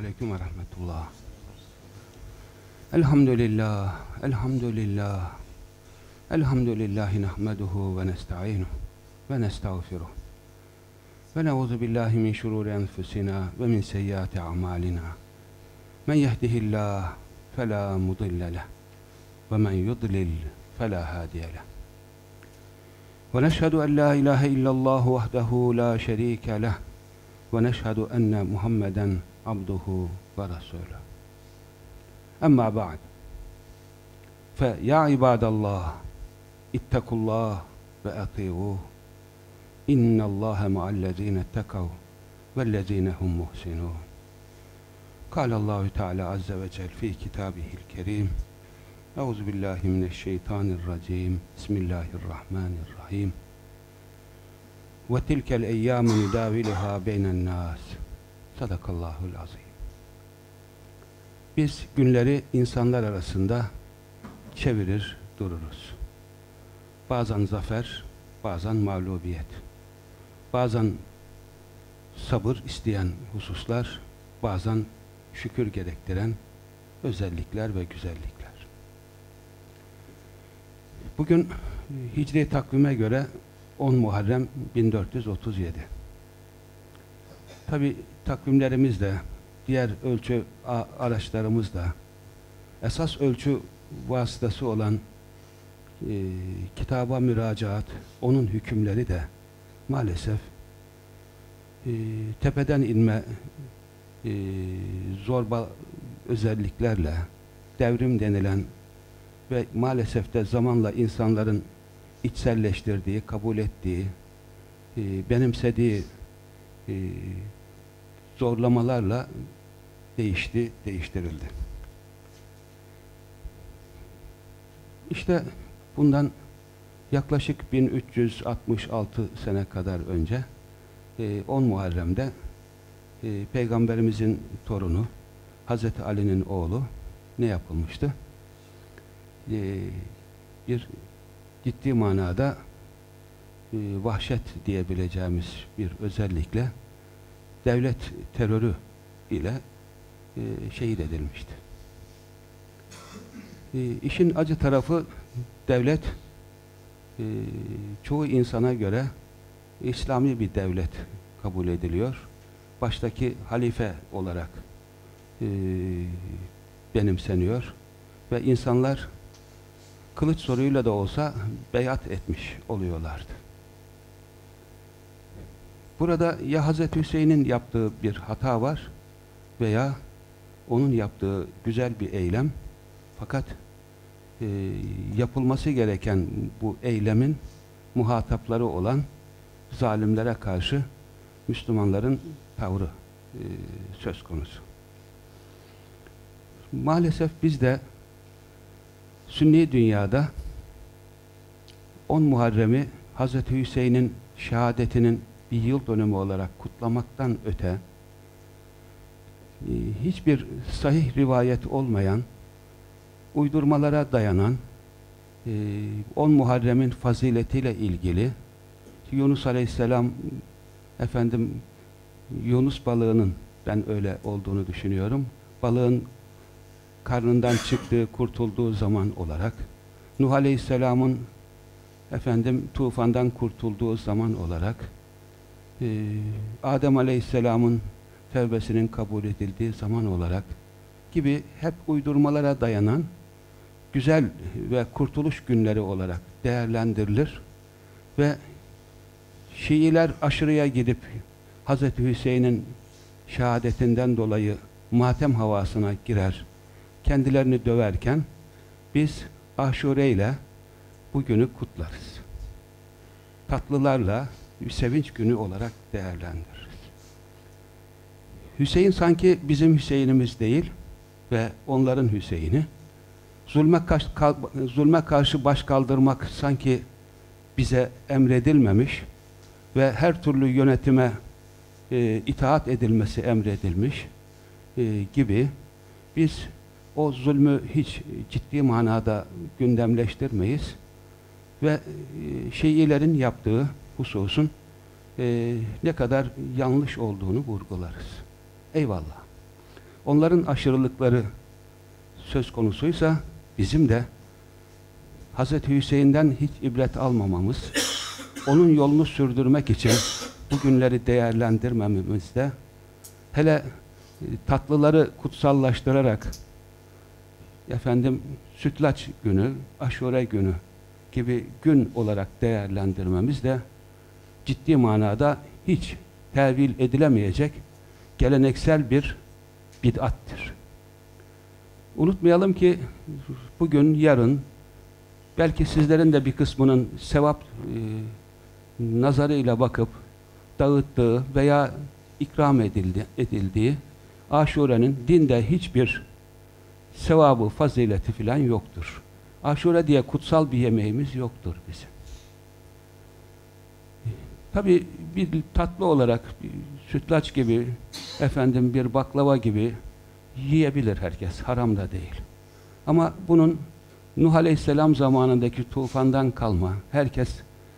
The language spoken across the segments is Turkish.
Aleyküm ve rahmetullah. Elhamdülillah, elhamdülillah. Elhamdülillahi nahmeduhu ve nesta'inuhu ve nestağfiruh. Ve ne'udzu billahi min şururi enfusina ve min seyyiati a'malina. Men yehdihillah fela mudille leh ve men yudlil fela hadiye leh. Ve neşhedü en la ilahe illallah vahdehu la şerike leh ve neşhedü enne Muhammeden abduhu ve resuluh. Amma ba'd. Fe ya ibadallah ittakullah ve ati'uh. İnnallâhe ma'allezîne ettekav vellezîne hum muhsinûn. Kâlallâhu Teala azze ve cel fî kitâbihil kerîm. Euzubillahimineşşeytanirracim. Bismillahirrahmanirrahim. Ve tilkel eyyâmu nudâviluhâ beynennâs. Sadakallâhul azîm. Biz günleri insanlar arasında çevirir dururuz. Bazen zafer, bazen mağlubiyet. Bazen sabır isteyen hususlar, bazen şükür gerektiren özellikler ve güzellikler. Bugün Hicri takvime göre 10 Muharrem 1437. Tabi takvimlerimiz de, diğer ölçü araçlarımız da, esas ölçü vasıtası olan kitaba müracaat, onun hükümleri de maalesef tepeden inme zorba özelliklerle, devrim denilen ve maalesef de zamanla insanların içselleştirdiği, kabul ettiği, benimsediği zorlamalarla değiştirildi. İşte bundan yaklaşık 1366 sene kadar önce 10 Muharrem'de Peygamberimizin torunu Hazreti Ali'nin oğlu ne yapılmıştı? Bir ciddi manada vahşet diyebileceğimiz bir özellikle devlet terörü ile şehit edilmişti. İşin acı tarafı, devlet çoğu insana göre İslami bir devlet kabul ediliyor. Baştaki halife olarak benimseniyor ve insanlar kılıç soruyla da olsa beyat etmiş oluyorlardı. Burada ya Hazreti Hüseyin'in yaptığı bir hata var veya onun yaptığı güzel bir eylem, fakat yapılması gereken bu eylemin muhatapları olan zalimlere karşı Müslümanların tavrı söz konusu. Maalesef biz de Sünni dünyada 10 Muharrem'i Hazreti Hüseyin'in şehadetinin bir yıl dönümü olarak kutlamaktan öte hiçbir sahih rivayet olmayan, uydurmalara dayanan 10 Muharrem'in faziletiyle ilgili Yunus Aleyhisselam Yunus balığının, ben öyle olduğunu düşünüyorum, balığın karnından çıktığı, kurtulduğu zaman olarak, Nuh Aleyhisselam'ın tufandan kurtulduğu zaman olarak, Adem Aleyhisselam'ın tevbesinin kabul edildiği zaman olarak gibi hep uydurmalara dayanan güzel ve kurtuluş günleri olarak değerlendirilir ve Şiiler aşırıya gidip Hazreti Hüseyin'in şehadetinden dolayı matem havasına girer, kendilerini döverken biz Aşure ile bu günü kutlarız. Tatlılarla bir sevinç günü olarak değerlendiririz. Hüseyin sanki bizim Hüseyin'imiz değil ve onların Hüseyin'i. Zulme karşı baş kaldırmak sanki bize emredilmemiş ve her türlü yönetime itaat edilmesi emredilmiş gibi biz o zulmü hiç ciddi manada gündemleştirmeyiz ve Şiilerin yaptığı hususun ne kadar yanlış olduğunu vurgularız. Eyvallah. onların aşırılıkları söz konusuysa bizim de Hz. Hüseyin'den hiç ibret almamamız, onun yolunu sürdürmek için bu günleri değerlendirmememizde, hele tatlıları kutsallaştırarak Sütlaç günü, Aşure günü gibi gün olarak değerlendirmemiz de ciddi manada hiç tevil edilemeyecek geleneksel bir bid'attir. Unutmayalım ki bugün, yarın belki sizlerin de bir kısmının sevap nazarıyla bakıp dağıttığı veya ikram edildiği Aşure'nin dinde hiçbir sevabı, fazileti filan yoktur. Aşure diye kutsal bir yemeğimiz yoktur bizim. Tabi bir tatlı olarak bir sütlaç gibi, bir baklava gibi yiyebilir herkes. Haram da değil. Ama bunun Nuh Aleyhisselam zamanındaki tufandan kalma, herkes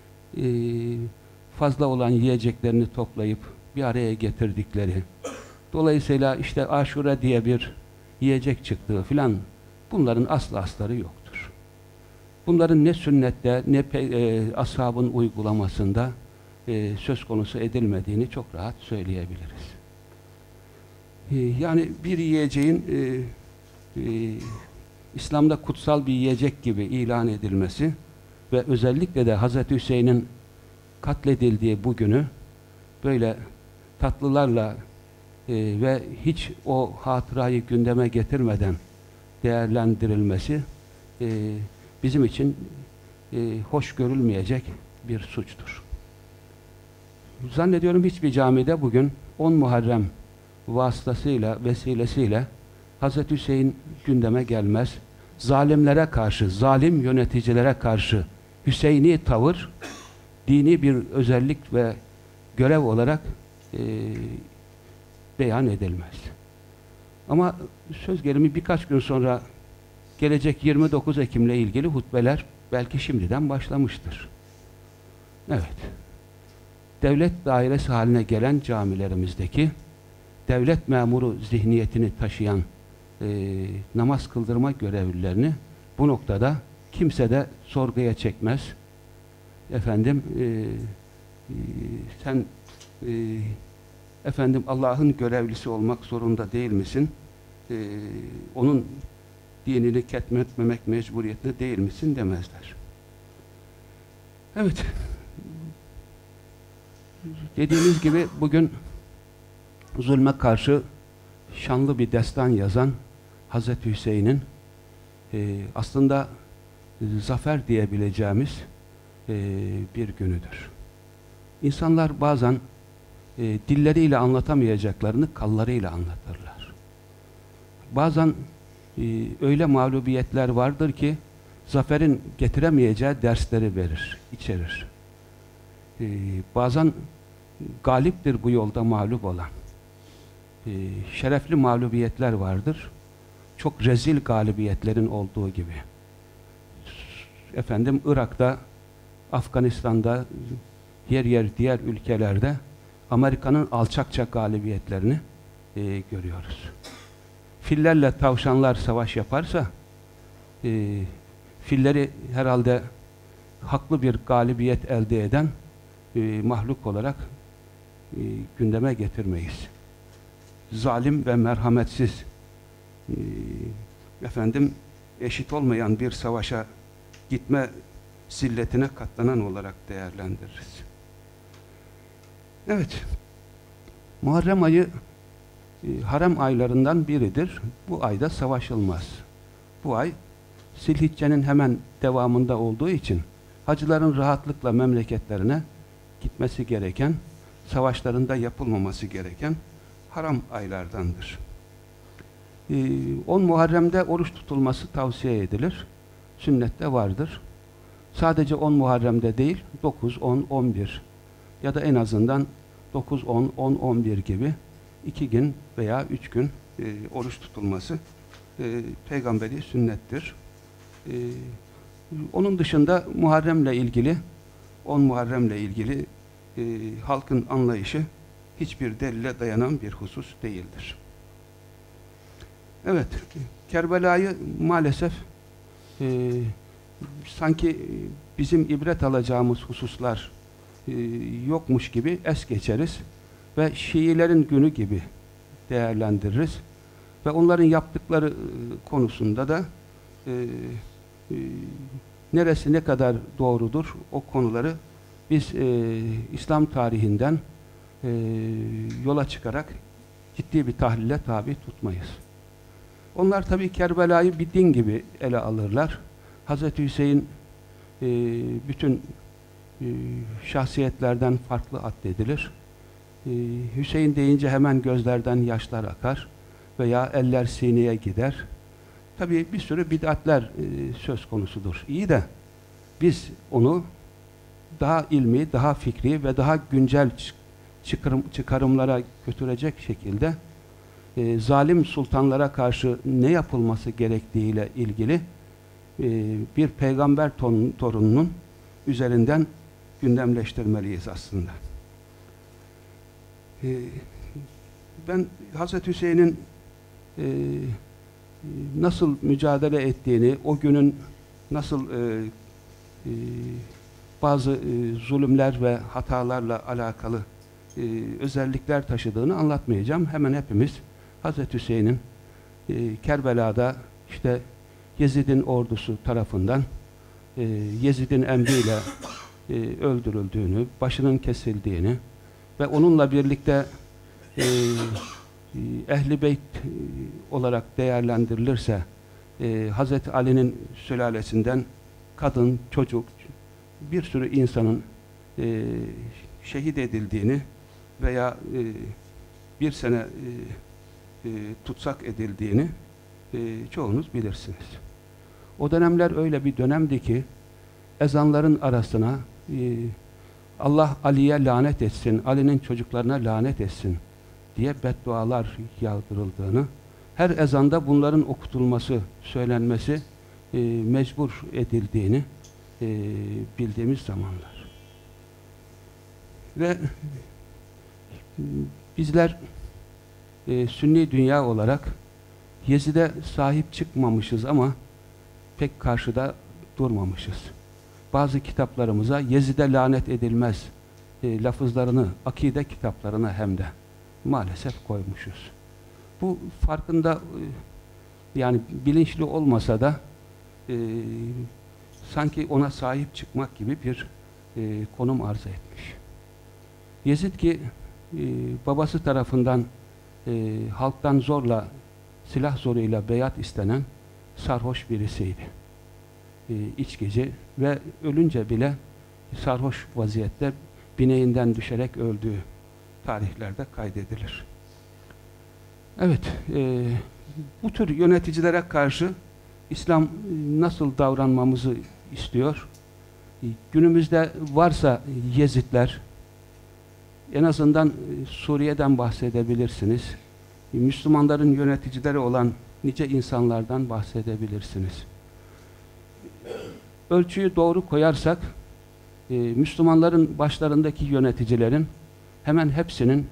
fazla olan yiyeceklerini toplayıp bir araya getirdikleri, dolayısıyla işte Aşure diye bir yiyecek çıktığı filan, bunların aslı astarı yoktur. Bunların ne sünnette ne ashabın uygulamasında söz konusu edilmediğini çok rahat söyleyebiliriz. Yani bir yiyeceğin İslam'da kutsal bir yiyecek gibi ilan edilmesi ve özellikle de Hz. Hüseyin'in katledildiği bu günü böyle tatlılarla ve hiç o hatırayı gündeme getirmeden değerlendirilmesi bizim için hoş görülmeyecek bir suçtur. Zannediyorum hiçbir camide bugün 10 Muharrem vesilesiyle Hz. Hüseyin gündeme gelmez. Zalimlere karşı, zalim yöneticilere karşı Hüseyini tavır, dini bir özellik ve görev olarak beyan edilmez. Ama söz gelimi birkaç gün sonra gelecek 29 Ekim'le ilgili hutbeler belki şimdiden başlamıştır. Evet. Devlet dairesi haline gelen camilerimizdeki devlet memuru zihniyetini taşıyan namaz kıldırma görevlilerini bu noktada kimse de sorguya çekmez. Sen Allah'ın görevlisi olmak zorunda değil misin? Onun dinini ketmetmemek mecburiyetinde değil misin demezler. Evet. Dediğimiz gibi bugün zulme karşı şanlı bir destan yazan Hz. Hüseyin'in aslında zafer diyebileceğimiz bir günüdür. İnsanlar bazen dilleriyle anlatamayacaklarını kallarıyla anlatırlar. Bazen öyle mağlubiyetler vardır ki zaferin getiremeyeceği dersleri içerir. Bazen galiptir bu yolda mağlup olan. Şerefli mağlubiyetler vardır. Çok rezil galibiyetlerin olduğu gibi. Irak'ta, Afganistan'da, yer diğer ülkelerde Amerika'nın alçakça galibiyetlerini görüyoruz. Fillerle tavşanlar savaş yaparsa filleri herhalde haklı bir galibiyet elde eden mahluk olarak gündeme getirmeyiz. Zalim ve merhametsiz eşit olmayan bir savaşa gitme zilletine katlanan olarak değerlendiririz. Evet, Muharrem ayı harem aylarından biridir. Bu ayda savaşılmaz. Bu ay Zilhicce'nin hemen devamında olduğu için hacıların rahatlıkla memleketlerine gitmesi gereken, savaşlarında yapılmaması gereken haram aylardandır. 10 Muharrem'de oruç tutulması tavsiye edilir. Sünnette vardır. Sadece 10 Muharrem'de değil, 9, 10, 11 ya da en azından 9, 10, 10, 11 gibi 2 gün veya 3 gün oruç tutulması peygamberi sünnettir. Onun dışında Muharrem'le ilgili, 10 Muharrem'le ilgili halkın anlayışı hiçbir delile dayanan bir husus değildir. Evet, Kerbela'yı maalesef sanki bizim ibret alacağımız hususlar yokmuş gibi es geçeriz ve Şiilerin günü gibi değerlendiririz ve onların yaptıkları konusunda da neresi ne kadar doğrudur o konuları biz İslam tarihinden yola çıkarak ciddi bir tahlile tabi tutmayız. Onlar tabii Kerbela'yı bir din gibi ele alırlar. Hazreti Hüseyin bütün şahsiyetlerden farklı addedilir. Hüseyin deyince hemen gözlerden yaşlar akar veya eller sineye gider. Tabii bir sürü bid'atler söz konusudur. İyi de biz onu daha ilmi, daha fikri ve daha güncel çıkarımlara götürecek şekilde zalim sultanlara karşı ne yapılması gerektiğiyle ilgili bir peygamber torununun üzerinden gündemleştirmeliyiz aslında. Ben Hazreti Hüseyin'in nasıl mücadele ettiğini, o günün nasıl bazı zulümler ve hatalarla alakalı özellikler taşıdığını anlatmayacağım. Hemen hepimiz Hazreti Hüseyin'in Kerbela'da işte Yezid'in ordusu tarafından Yezid'in emriyle öldürüldüğünü, başının kesildiğini ve onunla birlikte Ehl-i Beyt olarak değerlendirilirse Hazreti Ali'nin sülalesinden kadın, çocuk, bir sürü insanın şehit edildiğini veya bir sene tutsak edildiğini çoğunuz bilirsiniz. O dönemler öyle bir dönemdi ki ezanların arasına Allah Ali'ye lanet etsin, Ali'nin çocuklarına lanet etsin diye beddualar yağdırıldığını, her ezanda bunların okutulması, söylenmesi mecbur edildiğini bildiğimiz zamanlar. Ve bizler Sünni dünya olarak Yezid'e sahip çıkmamışız ama pek karşıda durmamışız. Bazı kitaplarımıza Yezid'e lanet edilmez lafızlarını, akide kitaplarına hem de maalesef koymuşuz. Bu farkında yani bilinçli olmasa da sanki ona sahip çıkmak gibi bir konum arz etmiş. Yezid ki babası tarafından halktan zorla, silah zoruyla beyat istenen sarhoş birisiydi. İçkici ve ölünce bile sarhoş vaziyette bineğinden düşerek öldüğü tarihlerde kaydedilir. Evet, bu tür yöneticilere karşı İslam nasıl davranmamızı istiyor? Günümüzde varsa Yezidler, en azından Suriye'den bahsedebilirsiniz. Müslümanların yöneticileri olan nice insanlardan bahsedebilirsiniz. Ölçüyü doğru koyarsak, Müslümanların başlarındaki yöneticilerin hemen hepsinin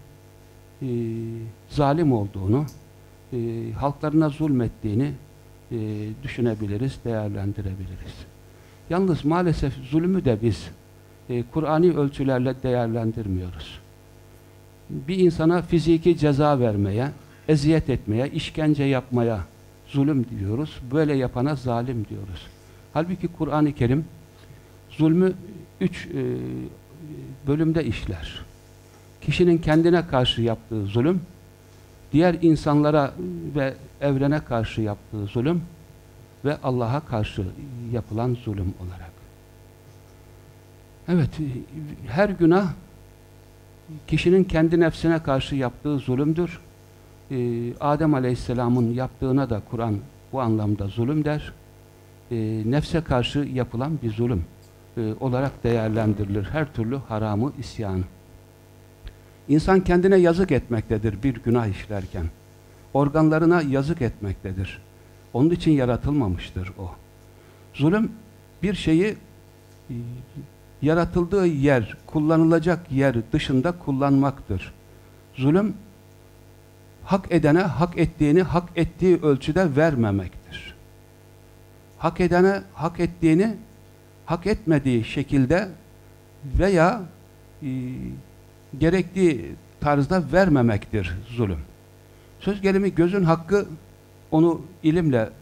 zalim olduğunu, halklarına zulmettiğini düşünebiliriz, değerlendirebiliriz. Yalnız maalesef zulmü de biz Kur'ani ölçülerle değerlendirmiyoruz. Bir insana fiziki ceza vermeye, eziyet etmeye, işkence yapmaya zulüm diyoruz. Böyle yapana zalim diyoruz. Halbuki Kur'an-ı Kerim zulmü 3 bölümde işler. Kişinin kendine karşı yaptığı zulüm, diğer insanlara ve evrene karşı yaptığı zulüm ve Allah'a karşı yapılan zulüm olarak. Evet, her günah kişinin kendi nefsine karşı yaptığı zulümdür. Adem Aleyhisselam'ın yaptığına da Kur'an bu anlamda zulüm der. Nefse karşı yapılan bir zulüm olarak değerlendirilir. Her türlü haramı, isyanı. İnsan kendine yazık etmektedir bir günah işlerken. Organlarına yazık etmektedir. Onun için yaratılmamıştır o. Zulüm bir şeyi yaratıldığı yer, kullanılacak yer dışında kullanmaktır. Zulüm hak edene hak ettiğini hak ettiği ölçüde vermemektir. Hak edene hak ettiğini hak etmediği şekilde veya gerektiği tarzda vermemektir zulüm. Söz gelimi gözün hakkı onu ilimle,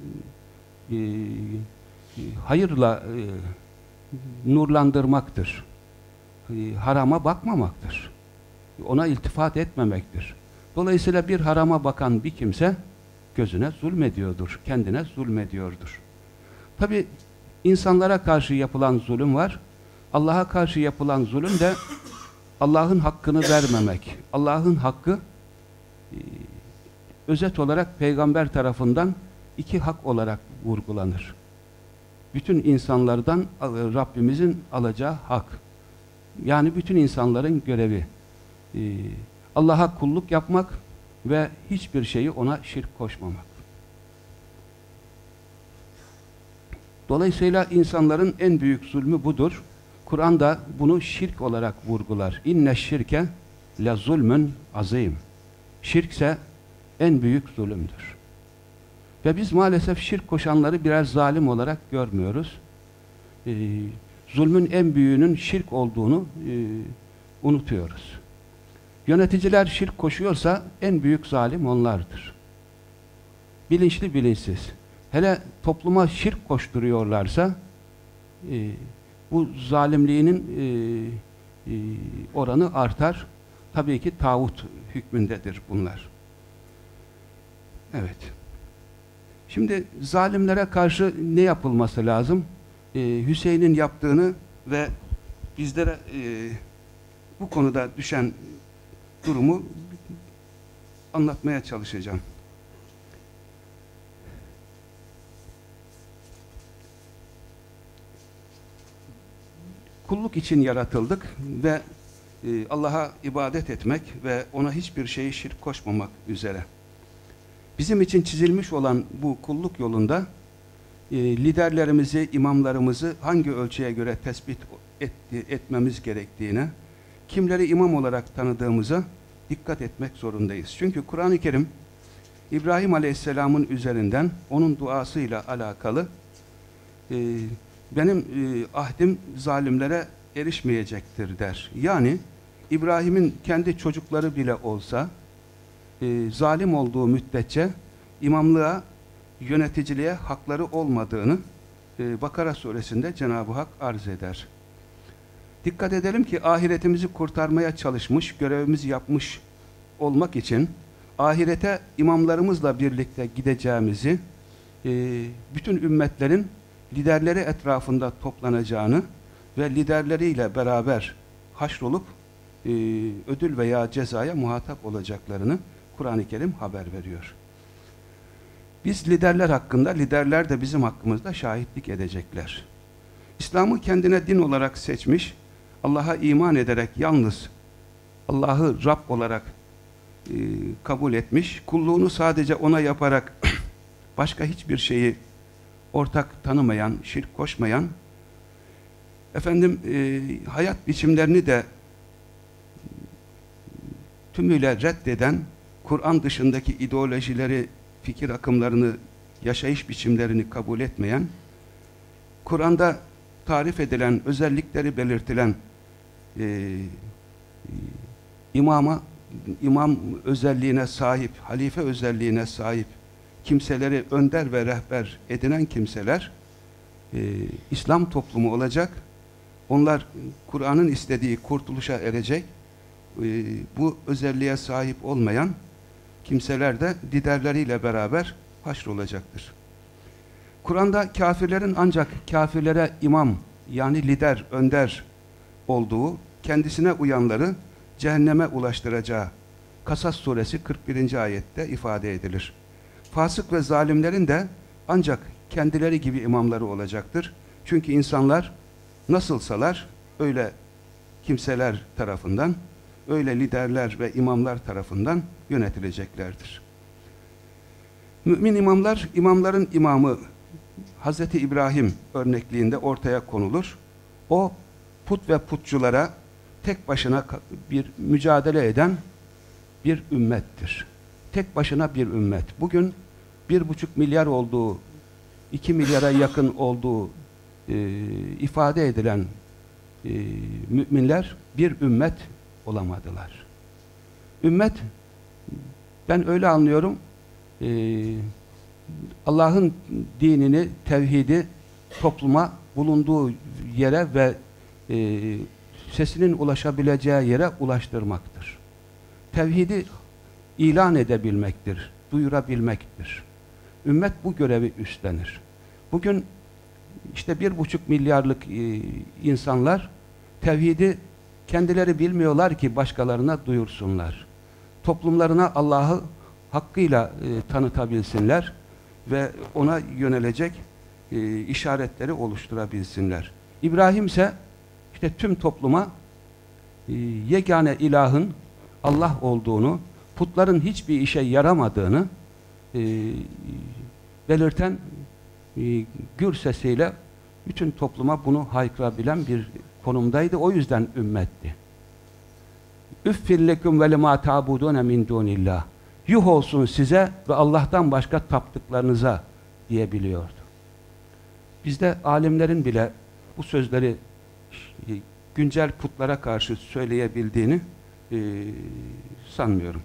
hayırla nurlandırmaktır. Harama bakmamaktır. Ona iltifat etmemektir. Dolayısıyla bir harama bakan bir kimse gözüne zulmediyordur, kendine zulmediyordur. Tabi insanlara karşı yapılan zulüm var. Allah'a karşı yapılan zulüm de Allah'ın hakkını vermemek. Allah'ın hakkı özet olarak peygamber tarafından iki hak olarak vurgulanır. Bütün insanlardan Rabbimizin alacağı hak. Yani bütün insanların görevi. Allah'a kulluk yapmak ve hiçbir şeyi ona şirk koşmamak. Dolayısıyla insanların en büyük zulmü budur. Kur'an da bunu şirk olarak vurgular. İnne şirke le zulmün azim. Şirkse en büyük zulümdür. Ve biz maalesef şirk koşanları birer zalim olarak görmüyoruz. Zulmün en büyüğünün şirk olduğunu unutuyoruz. Yöneticiler şirk koşuyorsa en büyük zalim onlardır. Bilinçli bilinçsiz. Hele topluma şirk koşturuyorlarsa bu zalimliğinin oranı artar. Tabii ki tağut hükmündedir bunlar. Evet. Şimdi zalimlere karşı ne yapılması lazım? Hüseyin'in yaptığını ve bizlere bu konuda düşen durumu anlatmaya çalışacağım. Kulluk için yaratıldık ve Allah'a ibadet etmek ve ona hiçbir şeyi şirk koşmamak üzere. Bizim için çizilmiş olan bu kulluk yolunda liderlerimizi, imamlarımızı hangi ölçüye göre tespit etmemiz gerektiğine, kimleri imam olarak tanıdığımıza dikkat etmek zorundayız. Çünkü Kur'an-ı Kerim İbrahim Aleyhisselam'ın üzerinden onun duasıyla alakalı benim ahdim zalimlere erişmeyecektir der. Yani İbrahim'in kendi çocukları bile olsa zalim olduğu müddetçe imamlığa, yöneticiliğe hakları olmadığını Bakara suresinde Cenab-ı Hak arz eder. Dikkat edelim ki ahiretimizi kurtarmaya çalışmış, görevimizi yapmış olmak için ahirete imamlarımızla birlikte gideceğimizi, bütün ümmetlerin liderleri etrafında toplanacağını ve liderleriyle beraber haşrolup ödül veya cezaya muhatap olacaklarını Kur'an-ı Kerim haber veriyor. Biz liderler hakkında, liderler de bizim hakkımızda şahitlik edecekler. İslam'ı kendine din olarak seçmiş, Allah'a iman ederek yalnız Allah'ı Rab olarak kabul etmiş, kulluğunu sadece ona yaparak başka hiçbir şeyi ortak tanımayan, şirk koşmayan, hayat biçimlerini de tümüyle reddeden, Kur'an dışındaki ideolojileri, fikir akımlarını, yaşayış biçimlerini kabul etmeyen, Kur'an'da tarif edilen, özellikleri belirtilen imam özelliğine sahip, halife özelliğine sahip kimseleri önder ve rehber edinen kimseler İslam toplumu olacak. Onlar Kur'an'ın istediği kurtuluşa erecek. Bu özelliğe sahip olmayan kimseler de liderleriyle beraber haşrolacaktır. Kur'an'da kafirlerin ancak kafirlere imam, yani lider, önder olduğu, kendisine uyanları cehenneme ulaştıracağı Kasas suresi 41. ayette ifade edilir. Fasık ve zalimlerin de ancak kendileri gibi imamları olacaktır. Çünkü insanlar nasılsalar öyle kimseler tarafından, öyle liderler ve imamlar tarafından yönetileceklerdir. Mümin imamlar, imamların imamı Hz. İbrahim örnekliğinde ortaya konulur. O put ve putçulara tek başına bir mücadele eden bir ümmettir. tek başına bir ümmet. Bugün 1,5 milyar olduğu, 2 milyara yakın olduğu ifade edilen müminler bir ümmet olamadılar. Ümmet, ben öyle anlıyorum, Allah'ın dinini, tevhidi topluma bulunduğu yere ve sesinin ulaşabileceği yere ulaştırmaktır. Tevhidi ilan edebilmektir, duyurabilmektir. Ümmet bu görevi üstlenir. Bugün işte 1,5 milyarlık insanlar tevhidi kendileri bilmiyorlar ki başkalarına duyursunlar. Toplumlarına Allah'ı hakkıyla tanıtabilsinler ve ona yönelecek işaretleri oluşturabilsinler. İbrahim ise işte tüm topluma yegane ilahın Allah olduğunu, putların hiçbir işe yaramadığını belirten gür sesiyle bütün topluma bunu haykırabilen bir konumdaydı. O yüzden ümmetti. Üffillekum ve lemâ ta'budûne min dûnillah. Yuh olsun size ve Allah'tan başka taptıklarınıza diyebiliyordu. Bizde alimlerin bile bu sözleri güncel putlara karşı söyleyebildiğini sanmıyorum.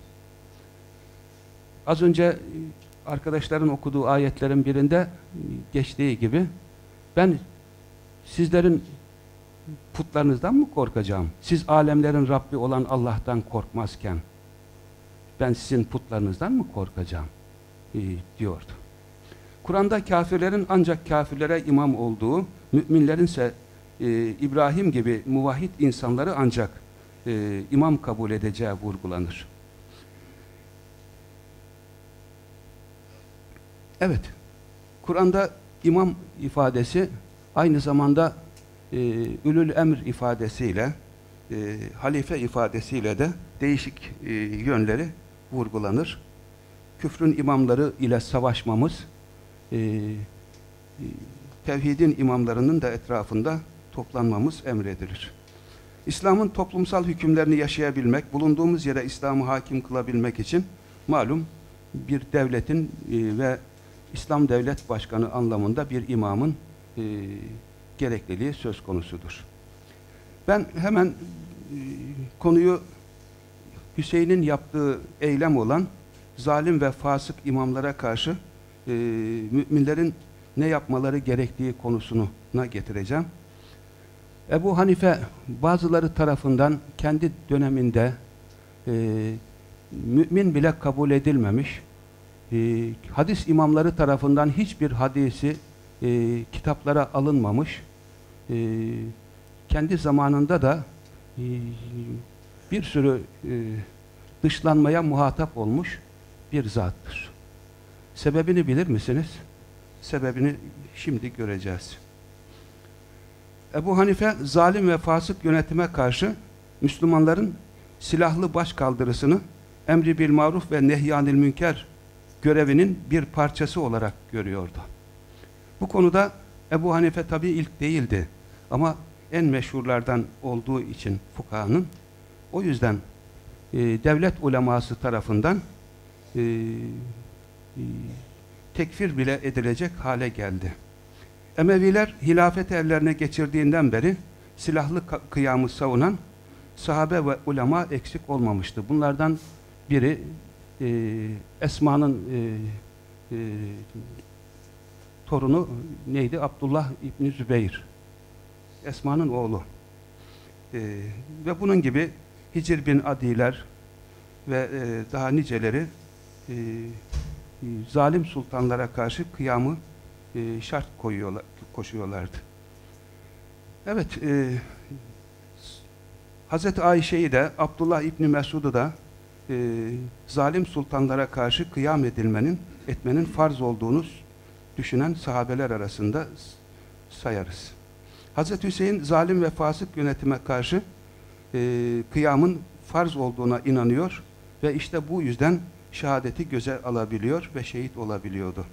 Az önce arkadaşların okuduğu ayetlerin birinde geçtiği gibi ben sizlerin putlarınızdan mı korkacağım? Siz alemlerin Rabbi olan Allah'tan korkmazken ben sizin putlarınızdan mı korkacağım? Diyordu. Kur'an'da kafirlerin ancak kafirlere imam olduğu, müminlerin ise İbrahim gibi muvahhid insanları ancak imam kabul edeceği vurgulanır. Evet, Kur'an'da imam ifadesi aynı zamanda ülül emr ifadesiyle, halife ifadesiyle de değişik yönleri vurgulanır. Küfrün imamları ile savaşmamız, tevhidin imamlarının da etrafında toplanmamız emredilir. İslam'ın toplumsal hükümlerini yaşayabilmek, bulunduğumuz yere İslam'ı hakim kılabilmek için malum bir devletin ve İslam Devlet Başkanı anlamında bir imamın gerekliliği söz konusudur. Ben hemen konuyu Hüseyin'in yaptığı eylem olan zalim ve fasık imamlara karşı müminlerin ne yapmaları gerektiği konusuna getireceğim. Ebu Hanife bazıları tarafından kendi döneminde mümin bile kabul edilmemiş, hadis imamları tarafından hiçbir hadisi kitaplara alınmamış, kendi zamanında da bir sürü dışlanmaya muhatap olmuş bir zattır. Sebebini bilir misiniz? Sebebini şimdi göreceğiz. Ebu Hanife zalim ve fasık yönetime karşı Müslümanların silahlı başkaldırısını emri bil maruf ve nehyanil münker görevinin bir parçası olarak görüyordu. Bu konuda Ebu Hanife tabi ilk değildi ama en meşhurlardan olduğu için fukahanın, o yüzden devlet uleması tarafından tekfir bile edilecek hale geldi. Emeviler hilafeti ellerine geçirdiğinden beri silahlı kıyamı savunan sahabe ve ulema eksik olmamıştı. Bunlardan biri Esma'nın torunu neydi? Abdullah İbni Zübeyir. Esma'nın oğlu. Ve bunun gibi Hicr bin Adiler ve daha niceleri zalim sultanlara karşı kıyamı şart koşuyorlardı. Evet, Hazreti Ayşe'yi de Abdullah İbni Mesud'u da zalim sultanlara karşı kıyam etmenin farz olduğunu düşünen sahabeler arasında sayarız. Hazreti Hüseyin zalim ve fasık yönetime karşı kıyamın farz olduğuna inanıyor ve işte bu yüzden şehadeti göze alabiliyor ve şehit olabiliyordu.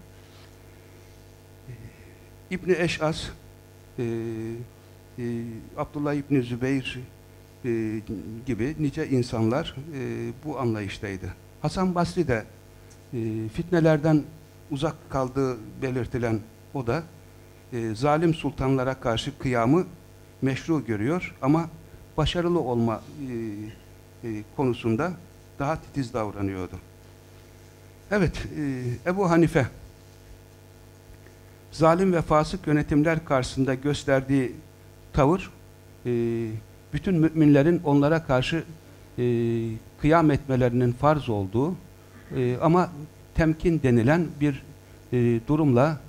İbni Eş'as, Abdullah İbni Zübeyir gibi nice insanlar bu anlayıştaydı. Hasan Basri de fitnelerden uzak kaldığı belirtilen o da zalim sultanlara karşı kıyamı meşru görüyor ama başarılı olma konusunda daha titiz davranıyordu. Evet, Ebu Hanife zalim ve fasık yönetimler karşısında gösterdiği tavır bütün müminlerin onlara karşı kıyam etmelerinin farz olduğu ama temkin denilen bir durumla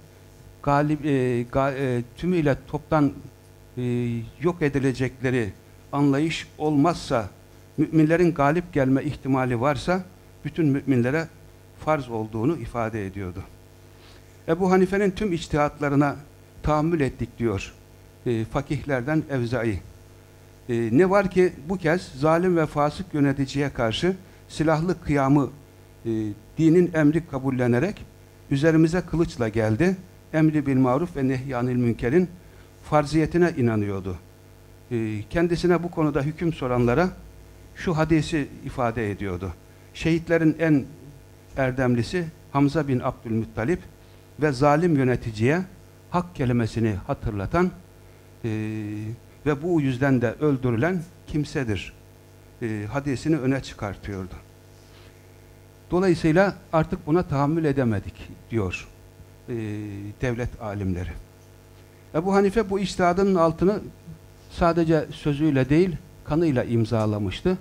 tümüyle toptan yok edilecekleri anlayış olmazsa, müminlerin galip gelme ihtimali varsa bütün müminlere farz olduğunu ifade ediyordu. Ebu Hanife'nin tüm içtihatlarına tahammül ettik diyor fakihlerden Evzai. Ne var ki bu kez zalim ve fasık yöneticiye karşı silahlı kıyamı dinin emri kabullenerek üzerimize kılıçla geldi. Emri bil maruf ve nehyanil münkerin farziyetine inanıyordu. Kendisine bu konuda hüküm soranlara şu hadisi ifade ediyordu. Şehitlerin en erdemlisi Hamza bin Abdülmuttalip ve zalim yöneticiye hak kelimesini hatırlatan ve bu yüzden de öldürülen kimsedir hadisini öne çıkartıyordu. Dolayısıyla artık buna tahammül edemedik diyor devlet alimleri. Ebu Hanife bu içtihadının altını sadece sözüyle değil kanıyla imzalamıştı.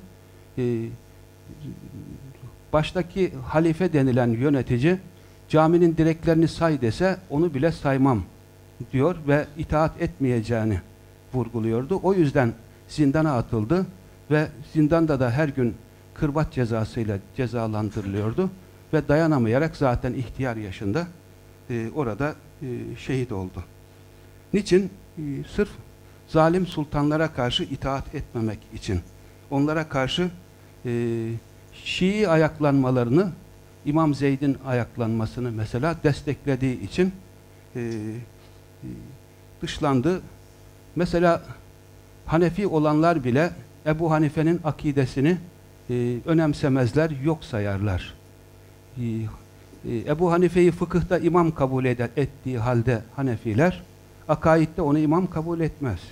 Baştaki halife denilen yönetici caminin direklerini say dese onu bile saymam diyor ve itaat etmeyeceğini vurguluyordu. O yüzden zindana atıldı ve zindanda da her gün kırbaç cezasıyla cezalandırılıyordu ve dayanamayarak zaten ihtiyar yaşında orada şehit oldu. Niçin? Sırf zalim sultanlara karşı itaat etmemek için. Onlara karşı Şii ayaklanmalarını, İmam Zeyd'in ayaklanmasını mesela desteklediği için dışlandı. Mesela Hanefi olanlar bile Ebu Hanife'nin akidesini önemsemezler, yok sayarlar. Ebu Hanife'yi fıkıhta imam kabul ettiği halde Hanefiler, akaidde onu imam kabul etmez.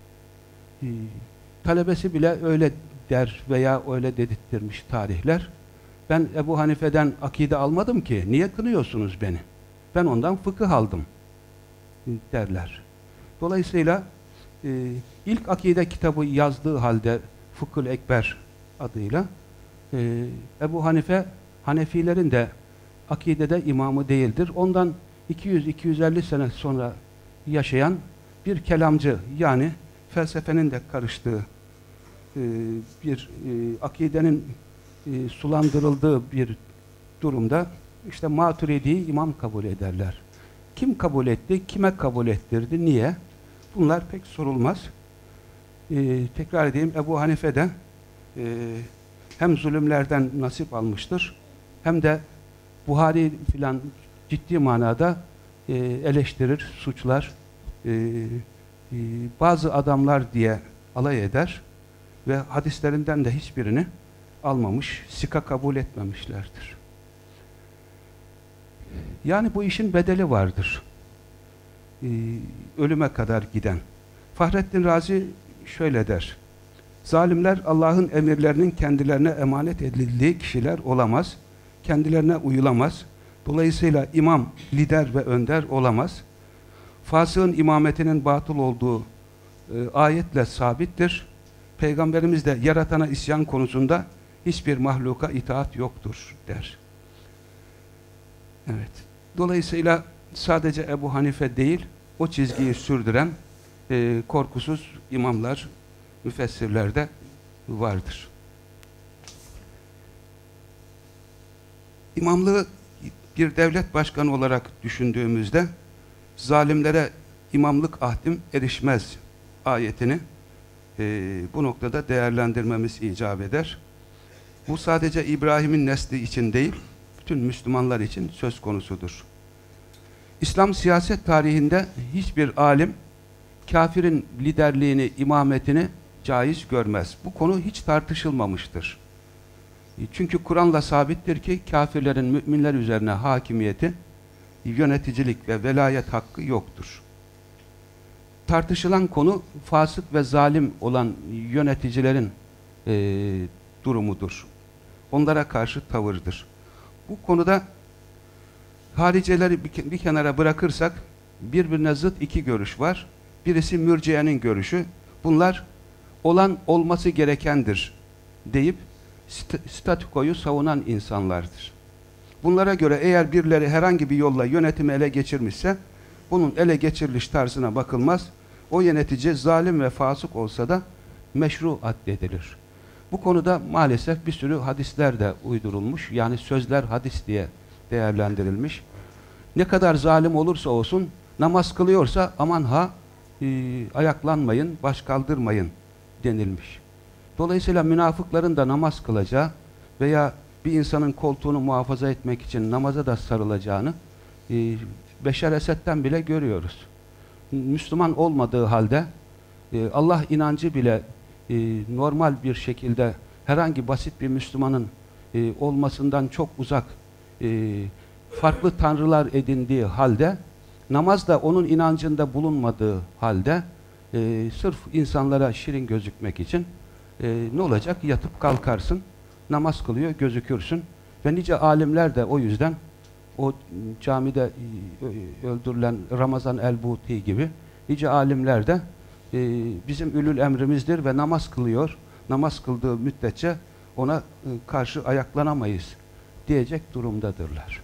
Talebesi bile öyle der veya öyle dedirttirmiş tarihler. Ben Ebu Hanife'den akide almadım ki, niye kınıyorsunuz beni? Ben ondan fıkıh aldım derler. Dolayısıyla ilk akide kitabı yazdığı halde Fıkhül Ekber adıyla Ebu Hanife, Hanefilerin de akidede imamı değildir. Ondan 200-250 sene sonra yaşayan bir kelamcı, yani felsefenin de karıştığı bir akidenin sulandırıldığı bir durumda işte Maturidi'yi imam kabul ederler. Kim kabul etti, kime kabul ettirdi, niye? Bunlar pek sorulmaz. Tekrar edeyim, Ebu Hanife de hem zulümlerden nasip almıştır, hem de Buhari filan ciddi manada eleştirir, suçlar, bazı adamlar diye alay eder ve hadislerinden de hiçbirini almamış, sika kabul etmemişlerdir. Yani bu işin bedeli vardır. Ölüme kadar giden. Fahrettin Razi şöyle der: zalimler Allah'ın emirlerinin kendilerine emanet edildiği kişiler olamaz, kendilerine uyulamaz. Dolayısıyla imam, lider ve önder olamaz. Fasığın imametinin batıl olduğu ayetle sabittir. Peygamberimiz de yaratana isyan konusunda hiçbir mahluka itaat yoktur der. Evet. Dolayısıyla sadece Ebu Hanife değil, o çizgiyi sürdüren korkusuz imamlar, müfessirler de vardır. İmamlığı bir devlet başkanı olarak düşündüğümüzde zalimlere imamlık ahdim erişmez ayetini bu noktada değerlendirmemiz icap eder. Bu sadece İbrahim'in nesli için değil, bütün Müslümanlar için söz konusudur. İslam siyaset tarihinde hiçbir alim kafirin liderliğini, imametini caiz görmez. Bu konu hiç tartışılmamıştır. Çünkü Kur'an'la sabittir ki kafirlerin müminler üzerine hakimiyeti, yöneticilik ve velayet hakkı yoktur. Tartışılan konu fasık ve zalim olan yöneticilerin durumudur. Onlara karşı tavırdır. Bu konuda haricileri bir kenara bırakırsak birbirine zıt iki görüş var. Birisi mürciyenin görüşü. Bunlar olan olması gerekendir deyip statükoyu savunan insanlardır. Bunlara göre eğer birileri herhangi bir yolla yönetimi ele geçirmişse bunun ele geçiriliş tarzına bakılmaz. O yönetici zalim ve fasık olsa da meşru addedilir. Bu konuda maalesef bir sürü hadisler de uydurulmuş. Yani sözler hadis diye değerlendirilmiş. Ne kadar zalim olursa olsun namaz kılıyorsa aman ha ayaklanmayın, baş kaldırmayın denilmiş. Dolayısıyla münafıkların da namaz kılacağı veya bir insanın koltuğunu muhafaza etmek için namaza da sarılacağını Beşer Esed'den bile görüyoruz. Müslüman olmadığı halde Allah inancı bile normal bir şekilde herhangi basit bir Müslümanın olmasından çok uzak farklı tanrılar edindiği halde namaz da onun inancında bulunmadığı halde sırf insanlara şirin gözükmek için ne olacak? Yatıp kalkarsın, namaz kılıyor, gözükürsün ve nice alimler de o yüzden o camide öldürülen Ramazan el-Buti gibi nice alimler de bizim ülül emrimizdir ve namaz kılıyor. Namaz kıldığı müddetçe ona karşı ayaklanamayız diyecek durumdadırlar.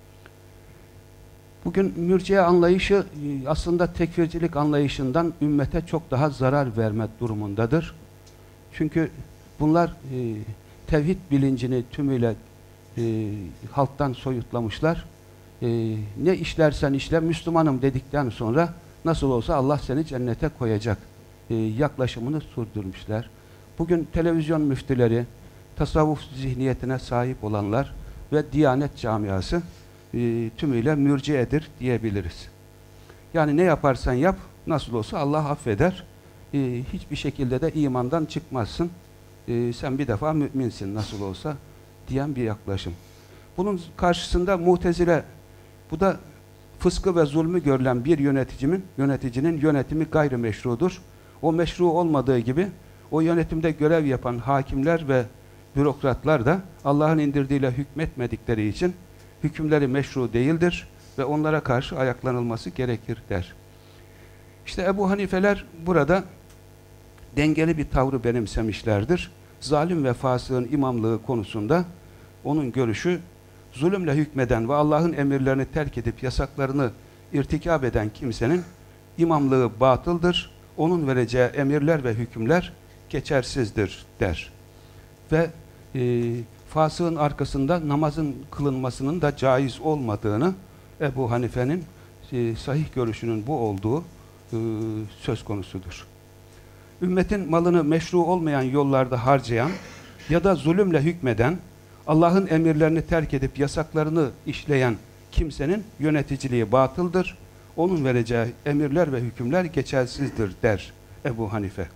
Bugün mürciye anlayışı aslında tekfircilik anlayışından ümmete çok daha zarar verme durumundadır. Çünkü bunlar tevhid bilincini tümüyle halktan soyutlamışlar. Ne işlersen işle Müslümanım dedikten sonra nasıl olsa Allah seni cennete koyacak yaklaşımını sürdürmüşler. Bugün televizyon müftüleri, tasavvuf zihniyetine sahip olanlar ve Diyanet camiası tümüyle mürciyedir diyebiliriz. Yani ne yaparsan yap, nasıl olsa Allah affeder. Hiçbir şekilde de imandan çıkmazsın. Sen bir defa müminsin nasıl olsa diyen bir yaklaşım. Bunun karşısında Mu'tezile, bu da fıskı ve zulmü görülen bir yöneticinin yönetimi gayrimeşrudur. O meşru olmadığı gibi o yönetimde görev yapan hakimler ve bürokratlar da Allah'ın indirdiğiyle hükmetmedikleri için hükümleri meşru değildir ve onlara karşı ayaklanılması gerekir der. İşte Ebu Hanifeler burada dengeli bir tavrı benimsemişlerdir. Zalim ve fasığın imamlığı konusunda onun görüşü, zulümle hükmeden ve Allah'ın emirlerini terk edip yasaklarını irtikab eden kimsenin imamlığı batıldır, onun vereceği emirler ve hükümler geçersizdir der. Ve fasığın arkasında namazın kılınmasının da caiz olmadığını, Ebu Hanife'nin sahih görüşünün bu olduğu söz konusudur. Ümmetin malını meşru olmayan yollarda harcayan ya da zulümle hükmeden, Allah'ın emirlerini terk edip yasaklarını işleyen kimsenin yöneticiliği batıldır, onun vereceği emirler ve hükümler geçersizdir der Ebu Hanife.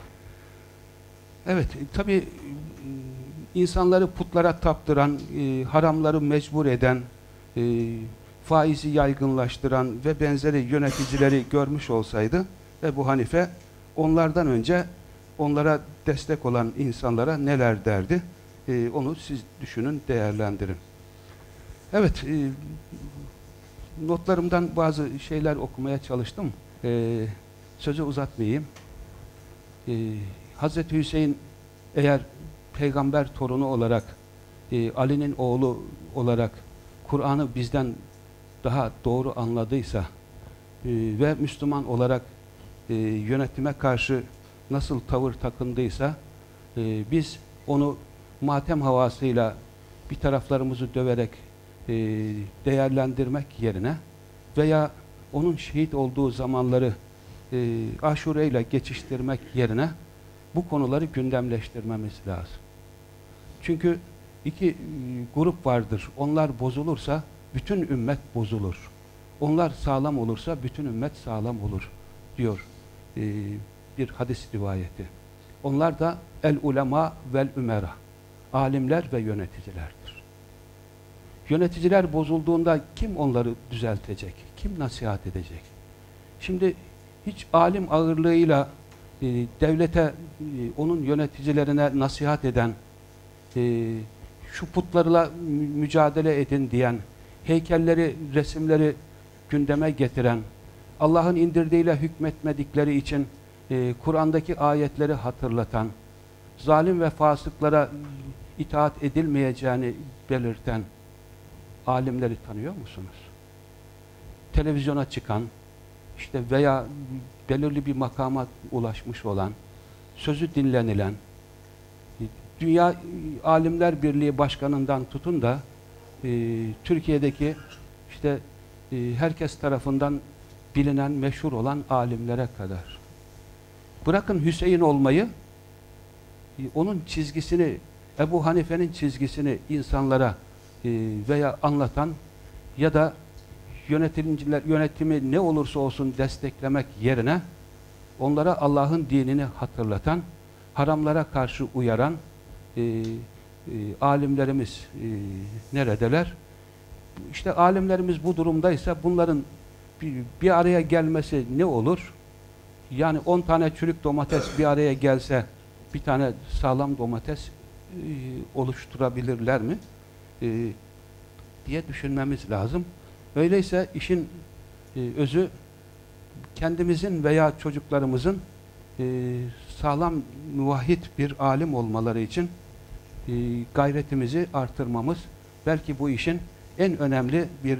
Evet, tabi insanları putlara taptıran, haramları mecbur eden, faizi yaygınlaştıran ve benzeri yöneticileri görmüş olsaydı Ebu Hanife onlardan önce onlara destek olan insanlara neler derdi? Onu siz düşünün, değerlendirin. Evet, notlarımdan bazı şeyler okumaya çalıştım. Sözü uzatmayayım. Hazreti Hüseyin eğer peygamber torunu olarak, Ali'nin oğlu olarak Kur'an'ı bizden daha doğru anladıysa ve Müslüman olarak yönetime karşı nasıl tavır takındıysa biz onu matem havasıyla bir taraflarımızı döverek değerlendirmek yerine veya onun şehit olduğu zamanları Aşure ile geçiştirmek yerine bu konuları gündemleştirmemiz lazım. Çünkü iki grup vardır. Onlar bozulursa bütün ümmet bozulur. Onlar sağlam olursa bütün ümmet sağlam olur diyor bir hadis rivayeti. Onlar da el ulema vel ümera. alimler ve yöneticilerdir. Yöneticiler bozulduğunda kim onları düzeltecek? Kim nasihat edecek? Şimdi hiç alim ağırlığıyla devlete, onun yöneticilerine nasihat eden, şu putlarla mücadele edin diyen, heykelleri, resimleri gündeme getiren, Allah'ın indirdiğiyle hükmetmedikleri için Kur'an'daki ayetleri hatırlatan, zalim ve fasıklara itaat edilmeyeceğini belirten alimleri tanıyor musunuz? Televizyona çıkan, işte veya belirli bir makama ulaşmış olan, sözü dinlenilen, Dünya Alimler Birliği Başkanı'ndan tutun da Türkiye'deki işte herkes tarafından bilinen, meşhur olan alimlere kadar. Bırakın Hüseyin olmayı, onun çizgisini, Ebu Hanife'nin çizgisini insanlara veya anlatan ya da yönetimi ne olursa olsun desteklemek yerine onlara Allah'ın dinini hatırlatan, haramlara karşı uyaran alimlerimiz neredeler? İşte alimlerimiz bu durumdaysa bunların bir araya gelmesi ne olur? Yani 10 tane çürük domates bir araya gelse bir tane sağlam domates oluşturabilirler mi? Diye düşünmemiz lazım. Öyleyse işin özü kendimizin veya çocuklarımızın sağlam, muvahhid bir alim olmaları için gayretimizi artırmamız, belki bu işin en önemli bir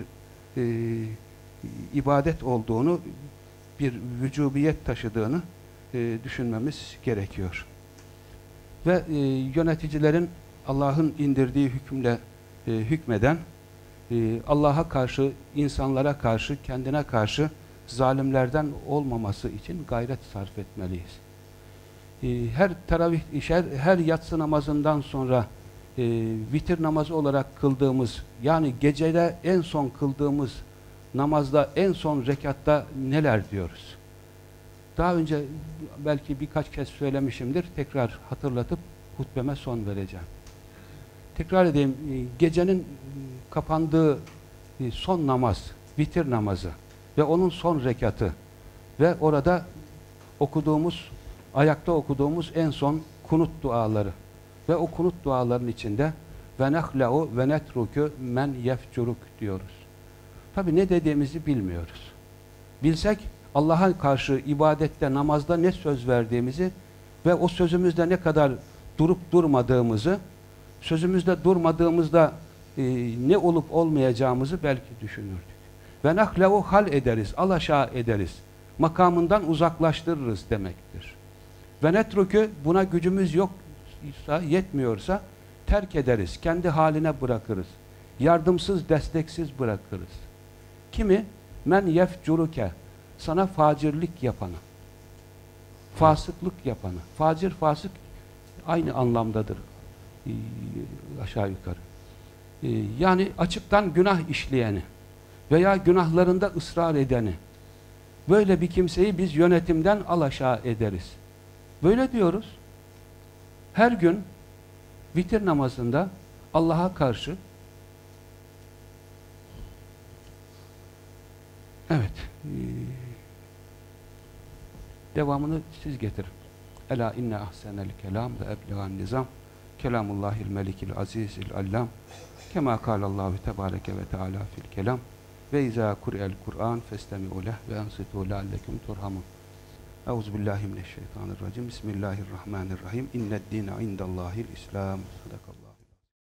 ibadet olduğunu, bir vücubiyet taşıdığını düşünmemiz gerekiyor. Ve yöneticilerin Allah'ın indirdiği hükümle hükmeden, Allah'a karşı, insanlara karşı, kendine karşı zalimlerden olmaması için gayret sarf etmeliyiz. Her taravih, her yatsı namazından sonra vitir namazı olarak kıldığımız, yani gecede en son kıldığımız namazda, en son rekatta neler diyoruz? Daha önce belki birkaç kez söylemişimdir, tekrar hatırlatıp hutbeme son vereceğim. Tekrar edeyim, gecenin kapandığı son namaz, vitir namazı ve onun son rekatı ve orada okuduğumuz, ayakta okuduğumuz en son kunut duaları ve o kunut duaların içinde ve nehla'u ve netruku men yefcuruk diyoruz. Tabi ne dediğimizi bilmiyoruz. Bilsek Allah'a karşı ibadette, namazda ne söz verdiğimizi ve o sözümüzde ne kadar durup durmadığımızı, sözümüzde durmadığımızda ne olup olmayacağımızı belki düşünürdük. Ve naklehu hal ederiz, alaşağı ederiz. Makamından uzaklaştırırız demektir. Ve netruku, buna gücümüz yoksa, yetmiyorsa terk ederiz, kendi haline bırakırız. Yardımsız, desteksiz bırakırız. Kimi? Men yefcuruke, sana facirlik yapanı, fasıklık yapanı. Facir, fasık aynı anlamdadır. Aşağı yukarı. Yani açıktan günah işleyeni veya günahlarında ısrar edeni, böyle bir kimseyi biz yönetimden alaşağı ederiz. Böyle diyoruz. Her gün vitir namazında Allah'a karşı, evet, devamını siz getirin. Ela inne ahsenel kelam ve eblegan nizam kelamullahil melikil azizil allam kema kâlallahu tebâreke ve teâlâ fil kelam ve izâ kur'el Kur'an festemi'u leh ve ansitû leallekum turhamun. Euzubillahimineşşeytanirracim. Bismillahirrahmanirrahim. İnned dîne indallâhil İslam. Sadakallah.